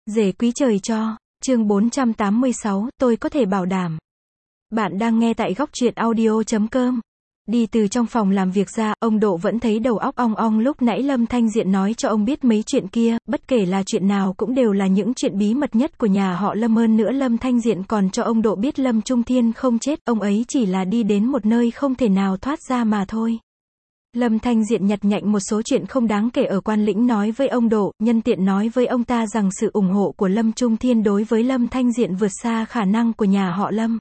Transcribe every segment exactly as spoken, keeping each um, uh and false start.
Rể quý trời cho, chương bốn trăm tám mươi sáu, tôi có thể bảo đảm. Bạn đang nghe tại góc truyện audio chấm com. Đi từ trong phòng làm việc ra, ông Độ vẫn thấy đầu óc ong ong lúc nãy Lâm Thanh Diện nói cho ông biết mấy chuyện kia, bất kể là chuyện nào cũng đều là những chuyện bí mật nhất của nhà họ Lâm. Hơn nữa Lâm Thanh Diện còn cho ông Độ biết Lâm Trung Thiên không chết, ông ấy chỉ là đi đến một nơi không thể nào thoát ra mà thôi. Lâm Thanh Diện nhặt nhạnh một số chuyện không đáng kể ở Quan Lĩnh nói với ông Độ, nhân tiện nói với ông ta rằng sự ủng hộ của Lâm Trung Thiên đối với Lâm Thanh Diện vượt xa khả năng của nhà họ Lâm.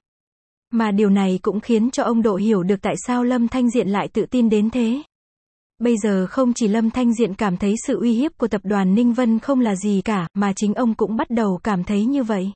Mà điều này cũng khiến cho ông Độ hiểu được tại sao Lâm Thanh Diện lại tự tin đến thế. Bây giờ không chỉ Lâm Thanh Diện cảm thấy sự uy hiếp của tập đoàn Ninh Vân không là gì cả, mà chính ông cũng bắt đầu cảm thấy như vậy.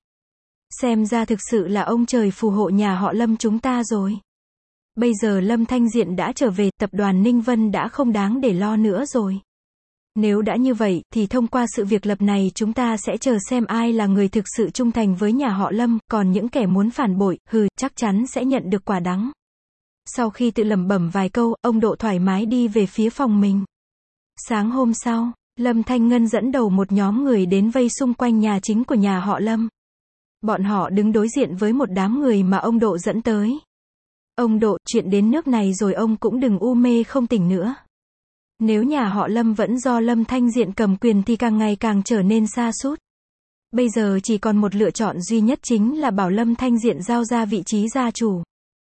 Xem ra thực sự là ông trời phù hộ nhà họ Lâm chúng ta rồi. Bây giờ Lâm Thanh Diện đã trở về, tập đoàn Ninh Vân đã không đáng để lo nữa rồi. Nếu đã như vậy, thì thông qua sự việc lập này chúng ta sẽ chờ xem ai là người thực sự trung thành với nhà họ Lâm, còn những kẻ muốn phản bội, hừ, chắc chắn sẽ nhận được quả đắng. Sau khi tự lẩm bẩm vài câu, ông Độ thoải mái đi về phía phòng mình. Sáng hôm sau, Lâm Thanh Ngân dẫn đầu một nhóm người đến vây xung quanh nhà chính của nhà họ Lâm. Bọn họ đứng đối diện với một đám người mà ông Độ dẫn tới. Ông Độ, chuyện đến nước này rồi ông cũng đừng u mê không tỉnh nữa. Nếu nhà họ Lâm vẫn do Lâm Thanh Diện cầm quyền thì càng ngày càng trở nên sa sút. Bây giờ chỉ còn một lựa chọn duy nhất, chính là bảo Lâm Thanh Diện giao ra vị trí gia chủ.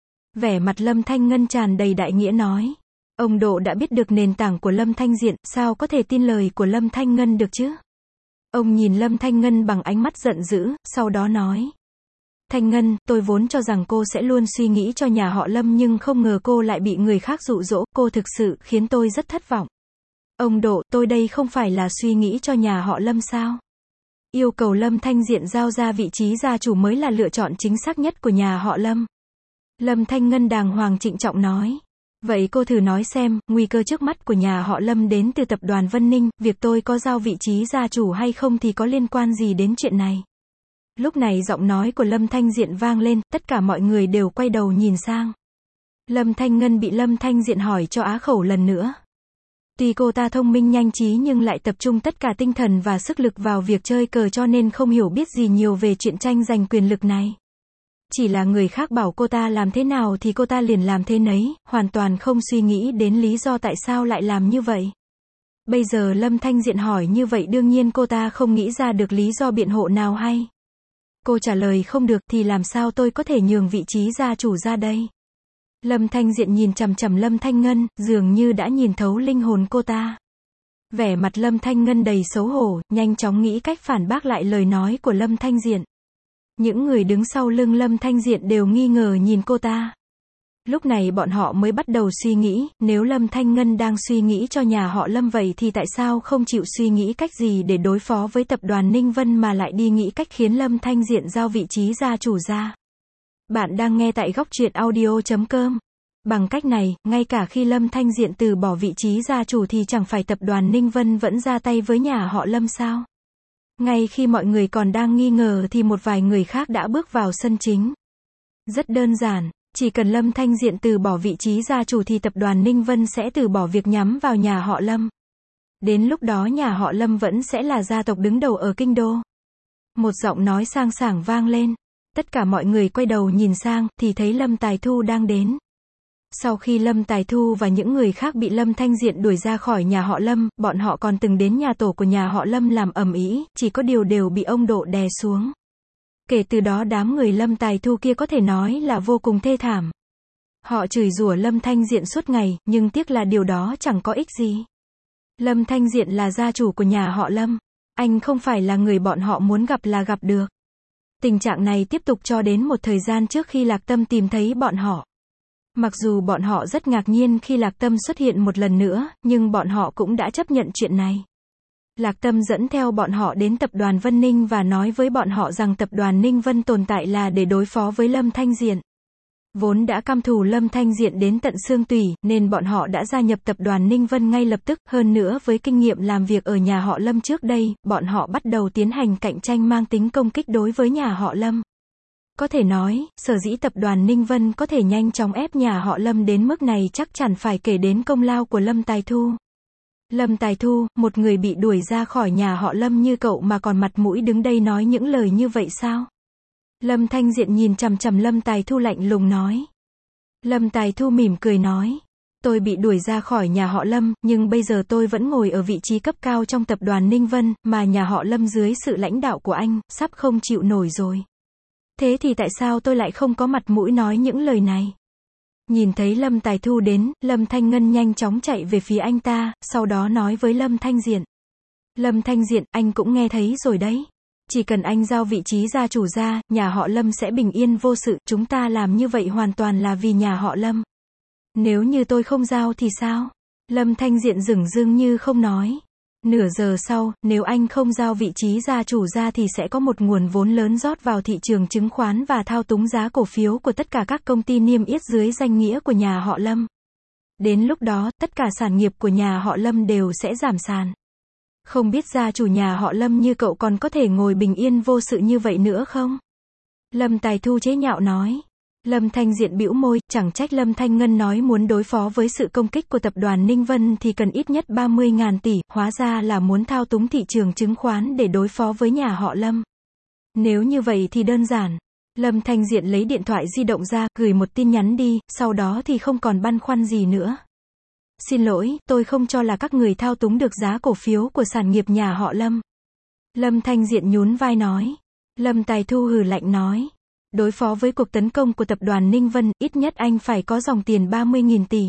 Vẻ mặt Lâm Thanh Ngân tràn đầy đại nghĩa nói. Ông Độ đã biết được nền tảng của Lâm Thanh Diện, sao có thể tin lời của Lâm Thanh Ngân được chứ? Ông nhìn Lâm Thanh Ngân bằng ánh mắt giận dữ, sau đó nói. Thanh Ngân, tôi vốn cho rằng cô sẽ luôn suy nghĩ cho nhà họ Lâm nhưng không ngờ cô lại bị người khác dụ dỗ, cô thực sự khiến tôi rất thất vọng. Ông Độ, tôi đây không phải là suy nghĩ cho nhà họ Lâm sao? Yêu cầu Lâm Thanh Diện giao ra vị trí gia chủ mới là lựa chọn chính xác nhất của nhà họ Lâm. Lâm Thanh Ngân đàng hoàng trịnh trọng nói. Vậy cô thử nói xem, nguy cơ trước mắt của nhà họ Lâm đến từ tập đoàn Vân Ninh, việc tôi có giao vị trí gia chủ hay không thì có liên quan gì đến chuyện này? Lúc này giọng nói của Lâm Thanh Diện vang lên, tất cả mọi người đều quay đầu nhìn sang. Lâm Thanh Ngân bị Lâm Thanh Diện hỏi cho á khẩu lần nữa. Tuy cô ta thông minh nhanh trí nhưng lại tập trung tất cả tinh thần và sức lực vào việc chơi cờ cho nên không hiểu biết gì nhiều về chuyện tranh giành quyền lực này. Chỉ là người khác bảo cô ta làm thế nào thì cô ta liền làm thế nấy, hoàn toàn không suy nghĩ đến lý do tại sao lại làm như vậy. Bây giờ Lâm Thanh Diện hỏi như vậy đương nhiên cô ta không nghĩ ra được lý do biện hộ nào hay. Cô trả lời không được thì làm sao tôi có thể nhường vị trí gia chủ ra đây? Lâm Thanh Diện nhìn chằm chằm Lâm Thanh Ngân, dường như đã nhìn thấu linh hồn cô ta. Vẻ mặt Lâm Thanh Ngân đầy xấu hổ, nhanh chóng nghĩ cách phản bác lại lời nói của Lâm Thanh Diện. Những người đứng sau lưng Lâm Thanh Diện đều nghi ngờ nhìn cô ta. Lúc này bọn họ mới bắt đầu suy nghĩ, nếu Lâm Thanh Ngân đang suy nghĩ cho nhà họ Lâm vậy thì tại sao không chịu suy nghĩ cách gì để đối phó với tập đoàn Ninh Vân mà lại đi nghĩ cách khiến Lâm Thanh Diện giao vị trí gia chủ ra. Bạn đang nghe tại góc truyện audio chấm com. Bằng cách này, ngay cả khi Lâm Thanh Diện từ bỏ vị trí gia chủ thì chẳng phải tập đoàn Ninh Vân vẫn ra tay với nhà họ Lâm sao? Ngay khi mọi người còn đang nghi ngờ thì một vài người khác đã bước vào sân chính. Rất đơn giản. Chỉ cần Lâm Thanh Diện từ bỏ vị trí gia chủ thì tập đoàn Ninh Vân sẽ từ bỏ việc nhắm vào nhà họ Lâm. Đến lúc đó nhà họ Lâm vẫn sẽ là gia tộc đứng đầu ở kinh đô. Một giọng nói sang sảng vang lên. Tất cả mọi người quay đầu nhìn sang, thì thấy Lâm Tài Thu đang đến. Sau khi Lâm Tài Thu và những người khác bị Lâm Thanh Diện đuổi ra khỏi nhà họ Lâm, bọn họ còn từng đến nhà tổ của nhà họ Lâm làm ầm ĩ, chỉ có điều đều bị ông Độ đè xuống. Kể từ đó đám người Lâm Tài Thu kia có thể nói là vô cùng thê thảm. Họ chửi rủa Lâm Thanh Diện suốt ngày, nhưng tiếc là điều đó chẳng có ích gì. Lâm Thanh Diện là gia chủ của nhà họ Lâm. Anh không phải là người bọn họ muốn gặp là gặp được. Tình trạng này tiếp tục cho đến một thời gian trước khi Lạc Tâm tìm thấy bọn họ. Mặc dù bọn họ rất ngạc nhiên khi Lạc Tâm xuất hiện một lần nữa, nhưng bọn họ cũng đã chấp nhận chuyện này. Lạc Tâm dẫn theo bọn họ đến tập đoàn Vân Ninh và nói với bọn họ rằng tập đoàn Ninh Vân tồn tại là để đối phó với Lâm Thanh Diện. Vốn đã căm thù Lâm Thanh Diện đến tận xương tủy, nên bọn họ đã gia nhập tập đoàn Ninh Vân ngay lập tức, hơn nữa với kinh nghiệm làm việc ở nhà họ Lâm trước đây, bọn họ bắt đầu tiến hành cạnh tranh mang tính công kích đối với nhà họ Lâm. Có thể nói, sở dĩ tập đoàn Ninh Vân có thể nhanh chóng ép nhà họ Lâm đến mức này chắc chắn phải kể đến công lao của Lâm Tài Thu. Lâm Tài Thu, một người bị đuổi ra khỏi nhà họ Lâm như cậu mà còn mặt mũi đứng đây nói những lời như vậy sao? Lâm Thanh Diện nhìn chằm chằm Lâm Tài Thu lạnh lùng nói. Lâm Tài Thu mỉm cười nói. Tôi bị đuổi ra khỏi nhà họ Lâm, nhưng bây giờ tôi vẫn ngồi ở vị trí cấp cao trong tập đoàn Ninh Vân, mà nhà họ Lâm dưới sự lãnh đạo của anh, sắp không chịu nổi rồi. Thế thì tại sao tôi lại không có mặt mũi nói những lời này? Nhìn thấy Lâm Tài Thu đến, Lâm Thanh Ngân nhanh chóng chạy về phía anh ta, sau đó nói với Lâm Thanh Diện. Lâm Thanh Diện, anh cũng nghe thấy rồi đấy. Chỉ cần anh giao vị trí gia chủ ra, nhà họ Lâm sẽ bình yên vô sự, chúng ta làm như vậy hoàn toàn là vì nhà họ Lâm. Nếu như tôi không giao thì sao? Lâm Thanh Diện dửng dưng như không nói. Nửa giờ sau, nếu anh không giao vị trí gia chủ ra thì sẽ có một nguồn vốn lớn rót vào thị trường chứng khoán và thao túng giá cổ phiếu của tất cả các công ty niêm yết dưới danh nghĩa của nhà họ Lâm. Đến lúc đó, tất cả sản nghiệp của nhà họ Lâm đều sẽ giảm sàn. Không biết gia chủ nhà họ Lâm như cậu còn có thể ngồi bình yên vô sự như vậy nữa không? Lâm Tài Thu chế nhạo nói. Lâm Thanh Diện bĩu môi, chẳng trách Lâm Thanh Ngân nói muốn đối phó với sự công kích của tập đoàn Ninh Vân thì cần ít nhất ba mươi nghìn tỷ, hóa ra là muốn thao túng thị trường chứng khoán để đối phó với nhà họ Lâm. Nếu như vậy thì đơn giản. Lâm Thanh Diện lấy điện thoại di động ra, gửi một tin nhắn đi, sau đó thì không còn băn khoăn gì nữa. Xin lỗi, tôi không cho là các người thao túng được giá cổ phiếu của sản nghiệp nhà họ Lâm. Lâm Thanh Diện nhún vai nói. Lâm Tài Thu hừ lạnh nói. Đối phó với cuộc tấn công của tập đoàn Ninh Vân, ít nhất anh phải có dòng tiền ba mươi nghìn tỷ.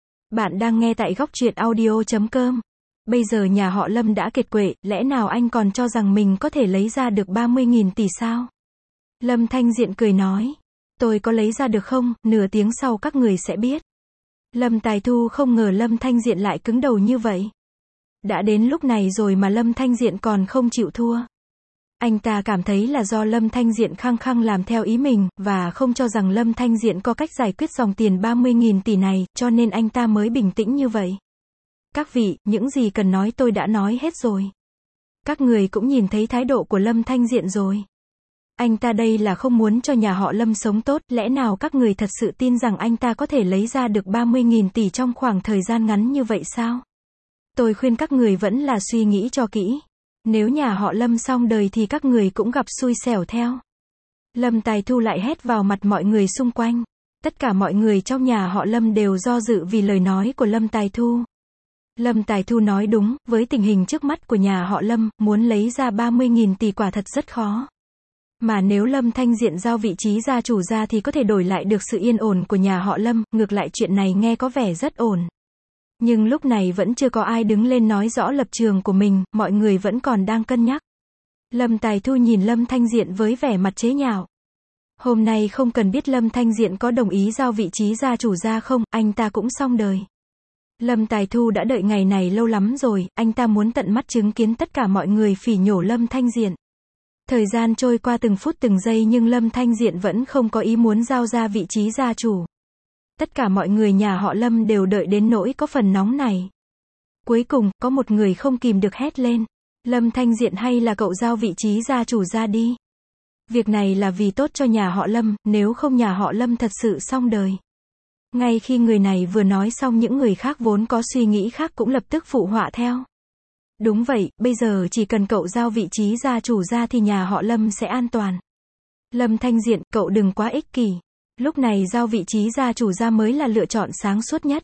Bạn đang nghe tại góc truyện audio chấm com. Bây giờ nhà họ Lâm đã kiệt quệ, lẽ nào anh còn cho rằng mình có thể lấy ra được ba mươi nghìn tỷ sao? Lâm Thanh Diện cười nói. Tôi có lấy ra được không, nửa tiếng sau các người sẽ biết. Lâm Tài Thu không ngờ Lâm Thanh Diện lại cứng đầu như vậy. Đã đến lúc này rồi mà Lâm Thanh Diện còn không chịu thua. Anh ta cảm thấy là do Lâm Thanh Diện khăng khăng làm theo ý mình, và không cho rằng Lâm Thanh Diện có cách giải quyết dòng tiền ba mươi nghìn tỷ này, cho nên anh ta mới bình tĩnh như vậy. Các vị, những gì cần nói tôi đã nói hết rồi. Các người cũng nhìn thấy thái độ của Lâm Thanh Diện rồi. Anh ta đây là không muốn cho nhà họ Lâm sống tốt, lẽ nào các người thật sự tin rằng anh ta có thể lấy ra được ba mươi nghìn tỷ trong khoảng thời gian ngắn như vậy sao? Tôi khuyên các người vẫn là suy nghĩ cho kỹ. Nếu nhà họ Lâm xong đời thì các người cũng gặp xui xẻo theo. Lâm Tài Thu lại hét vào mặt mọi người xung quanh. Tất cả mọi người trong nhà họ Lâm đều do dự vì lời nói của Lâm Tài Thu. Lâm Tài Thu nói đúng, với tình hình trước mắt của nhà họ Lâm, muốn lấy ra ba mươi nghìn tỷ quả thật rất khó. Mà nếu Lâm Thanh Diện giao vị trí gia chủ ra thì có thể đổi lại được sự yên ổn của nhà họ Lâm, ngược lại chuyện này nghe có vẻ rất ổn. Nhưng lúc này vẫn chưa có ai đứng lên nói rõ lập trường của mình, mọi người vẫn còn đang cân nhắc. Lâm Tài Thu nhìn Lâm Thanh Diện với vẻ mặt chế nhạo. Hôm nay không cần biết Lâm Thanh Diện có đồng ý giao vị trí gia chủ ra không, anh ta cũng xong đời. Lâm Tài Thu đã đợi ngày này lâu lắm rồi, anh ta muốn tận mắt chứng kiến tất cả mọi người phỉ nhổ Lâm Thanh Diện. Thời gian trôi qua từng phút từng giây nhưng Lâm Thanh Diện vẫn không có ý muốn giao ra vị trí gia chủ. Tất cả mọi người nhà họ Lâm đều đợi đến nỗi có phần nóng này. Cuối cùng, có một người không kìm được hét lên. Lâm Thanh Diện, hay là cậu giao vị trí gia chủ ra đi. Việc này là vì tốt cho nhà họ Lâm, nếu không nhà họ Lâm thật sự xong đời. Ngay khi người này vừa nói xong những người khác vốn có suy nghĩ khác cũng lập tức phụ họa theo. Đúng vậy, bây giờ chỉ cần cậu giao vị trí gia chủ ra thì nhà họ Lâm sẽ an toàn. Lâm Thanh Diện, cậu đừng quá ích kỷ. Lúc này giao vị trí gia chủ ra mới là lựa chọn sáng suốt nhất.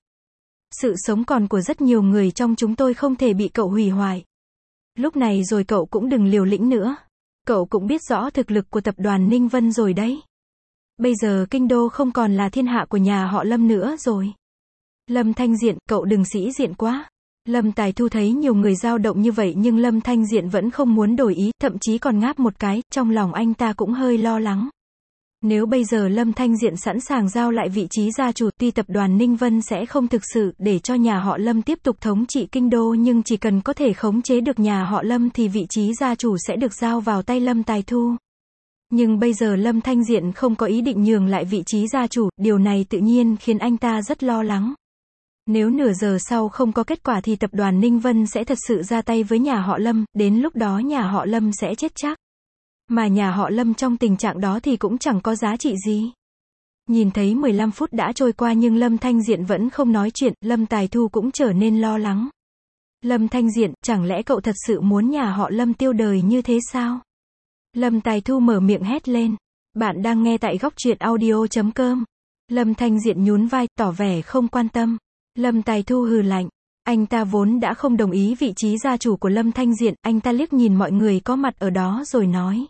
Sự sống còn của rất nhiều người trong chúng tôi không thể bị cậu hủy hoại. Lúc này rồi cậu cũng đừng liều lĩnh nữa. Cậu cũng biết rõ thực lực của tập đoàn Ninh Vân rồi đấy. Bây giờ kinh đô không còn là thiên hạ của nhà họ Lâm nữa rồi. Lâm Thanh Diện, cậu đừng sĩ diện quá. Lâm Tài Thu thấy nhiều người dao động như vậy nhưng Lâm Thanh Diện vẫn không muốn đổi ý, thậm chí còn ngáp một cái, trong lòng anh ta cũng hơi lo lắng. Nếu bây giờ Lâm Thanh Diện sẵn sàng giao lại vị trí gia chủ, tuy tập đoàn Ninh Vân sẽ không thực sự để cho nhà họ Lâm tiếp tục thống trị kinh đô nhưng chỉ cần có thể khống chế được nhà họ Lâm thì vị trí gia chủ sẽ được giao vào tay Lâm Tài Thu. Nhưng bây giờ Lâm Thanh Diện không có ý định nhường lại vị trí gia chủ, điều này tự nhiên khiến anh ta rất lo lắng. Nếu nửa giờ sau không có kết quả thì tập đoàn Ninh Vân sẽ thật sự ra tay với nhà họ Lâm, đến lúc đó nhà họ Lâm sẽ chết chắc. Mà nhà họ Lâm trong tình trạng đó thì cũng chẳng có giá trị gì. Nhìn thấy mười lăm phút đã trôi qua nhưng Lâm Thanh Diện vẫn không nói chuyện, Lâm Tài Thu cũng trở nên lo lắng. Lâm Thanh Diện, chẳng lẽ cậu thật sự muốn nhà họ Lâm tiêu đời như thế sao? Lâm Tài Thu mở miệng hét lên. Bạn đang nghe tại góc truyện audio.com. Lâm Thanh Diện nhún vai, tỏ vẻ không quan tâm. Lâm Tài Thu hừ lạnh. Anh ta vốn đã không đồng ý vị trí gia chủ của Lâm Thanh Diện, anh ta liếc nhìn mọi người có mặt ở đó rồi nói.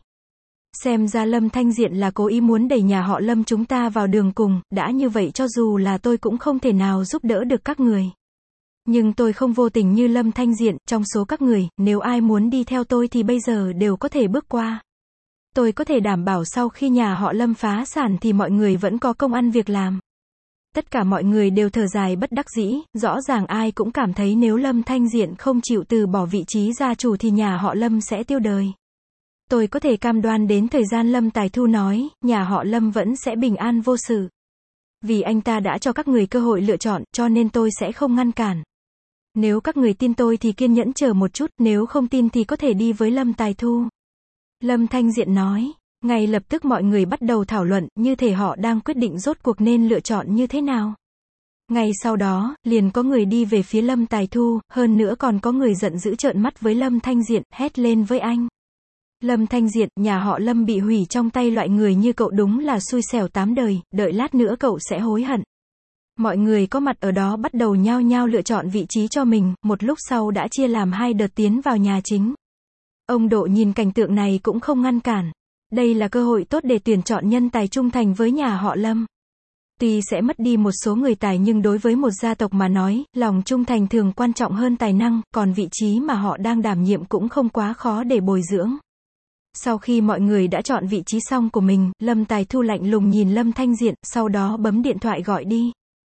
Xem ra Lâm Thanh Diện là cố ý muốn đẩy nhà họ Lâm chúng ta vào đường cùng, đã như vậy cho dù là tôi cũng không thể nào giúp đỡ được các người. Nhưng tôi không vô tình như Lâm Thanh Diện, trong số các người, nếu ai muốn đi theo tôi thì bây giờ đều có thể bước qua. Tôi có thể đảm bảo sau khi nhà họ Lâm phá sản thì mọi người vẫn có công ăn việc làm. Tất cả mọi người đều thở dài bất đắc dĩ, rõ ràng ai cũng cảm thấy nếu Lâm Thanh Diện không chịu từ bỏ vị trí gia chủ thì nhà họ Lâm sẽ tiêu đời. Tôi có thể cam đoan đến thời gian Lâm Tài Thu nói, nhà họ Lâm vẫn sẽ bình an vô sự. Vì anh ta đã cho các người cơ hội lựa chọn, cho nên tôi sẽ không ngăn cản. Nếu các người tin tôi thì kiên nhẫn chờ một chút, nếu không tin thì có thể đi với Lâm Tài Thu. Lâm Thanh Diện nói. Ngay lập tức mọi người bắt đầu thảo luận, như thể họ đang quyết định rốt cuộc nên lựa chọn như thế nào. Ngay sau đó, liền có người đi về phía Lâm Tài Thu, hơn nữa còn có người giận dữ trợn mắt với Lâm Thanh Diện, hét lên với anh. Lâm Thanh Diện, nhà họ Lâm bị hủy trong tay loại người như cậu đúng là xui xẻo tám đời, đợi lát nữa cậu sẽ hối hận. Mọi người có mặt ở đó bắt đầu nhao nhao lựa chọn vị trí cho mình, một lúc sau đã chia làm hai đợt tiến vào nhà chính. Ông Độ nhìn cảnh tượng này cũng không ngăn cản. Đây là cơ hội tốt để tuyển chọn nhân tài trung thành với nhà họ Lâm. Tuy sẽ mất đi một số người tài nhưng đối với một gia tộc mà nói, lòng trung thành thường quan trọng hơn tài năng, còn vị trí mà họ đang đảm nhiệm cũng không quá khó để bồi dưỡng. Sau khi mọi người đã chọn vị trí xong của mình, Lâm Tài Thu lạnh lùng nhìn Lâm Thanh Diện, sau đó bấm điện thoại gọi đi.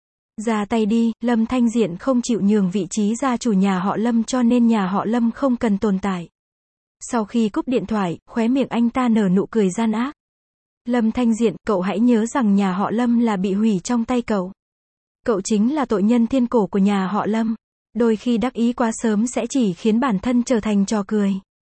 Ra tay đi, Lâm Thanh Diện không chịu nhường vị trí gia chủ nhà họ Lâm cho nên nhà họ Lâm không cần tồn tại. Sau khi cúp điện thoại, khóe miệng anh ta nở nụ cười gian ác. Lâm Thanh Diện, cậu hãy nhớ rằng nhà họ Lâm là bị hủy trong tay cậu. Cậu chính là tội nhân thiên cổ của nhà họ Lâm. Đôi khi đắc ý quá sớm sẽ chỉ khiến bản thân trở thành trò cười.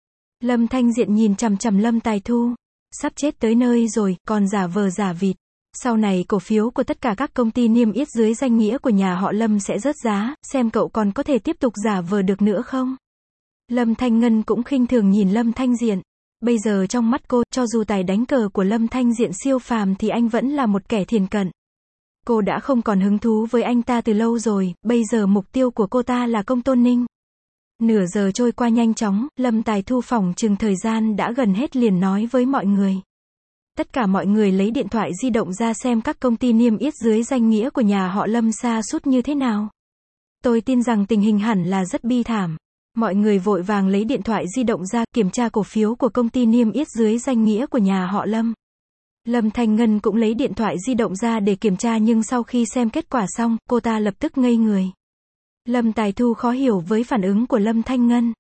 Lâm Thanh Diện nhìn chằm chằm Lâm Tài Thu. Sắp chết tới nơi rồi, còn giả vờ giả vịt. Sau này cổ phiếu của tất cả các công ty niêm yết dưới danh nghĩa của nhà họ Lâm sẽ rớt giá, xem cậu còn có thể tiếp tục giả vờ được nữa không? Lâm Thanh Ngân cũng khinh thường nhìn Lâm Thanh Diện. Bây giờ trong mắt cô, cho dù tài đánh cờ của Lâm Thanh Diện siêu phàm thì anh vẫn là một kẻ thiền cận. Cô đã không còn hứng thú với anh ta từ lâu rồi, bây giờ mục tiêu của cô ta là Công Tôn Ninh. Nửa giờ trôi qua nhanh chóng, Lâm Tài Thu phỏng chừng thời gian đã gần hết liền nói với mọi người. Tất cả mọi người lấy điện thoại di động ra xem các công ty niêm yết dưới danh nghĩa của nhà họ Lâm sa sút như thế nào. Tôi tin rằng tình hình hẳn là rất bi thảm. Mọi người vội vàng lấy điện thoại di động ra, kiểm tra cổ phiếu của công ty niêm yết dưới danh nghĩa của nhà họ Lâm. Lâm Thanh Ngân cũng lấy điện thoại di động ra để kiểm tra nhưng sau khi xem kết quả xong, cô ta lập tức ngây người. Lâm Tài Thu khó hiểu với phản ứng của Lâm Thanh Ngân.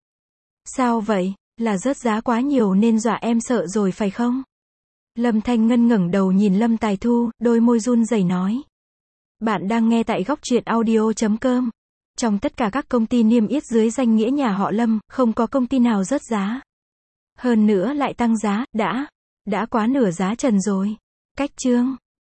Sao vậy? Là rớt giá quá nhiều nên dọa em sợ rồi phải không? Lâm Thanh Ngân ngẩng đầu nhìn Lâm Tài Thu, đôi môi run rẩy nói. Bạn đang nghe tại góc truyện audio.com. Trong tất cả các công ty niêm yết dưới danh nghĩa nhà họ Lâm, không có công ty nào rớt giá. Hơn nữa lại tăng giá, đã, đã quá nửa giá trần rồi. Cách chương.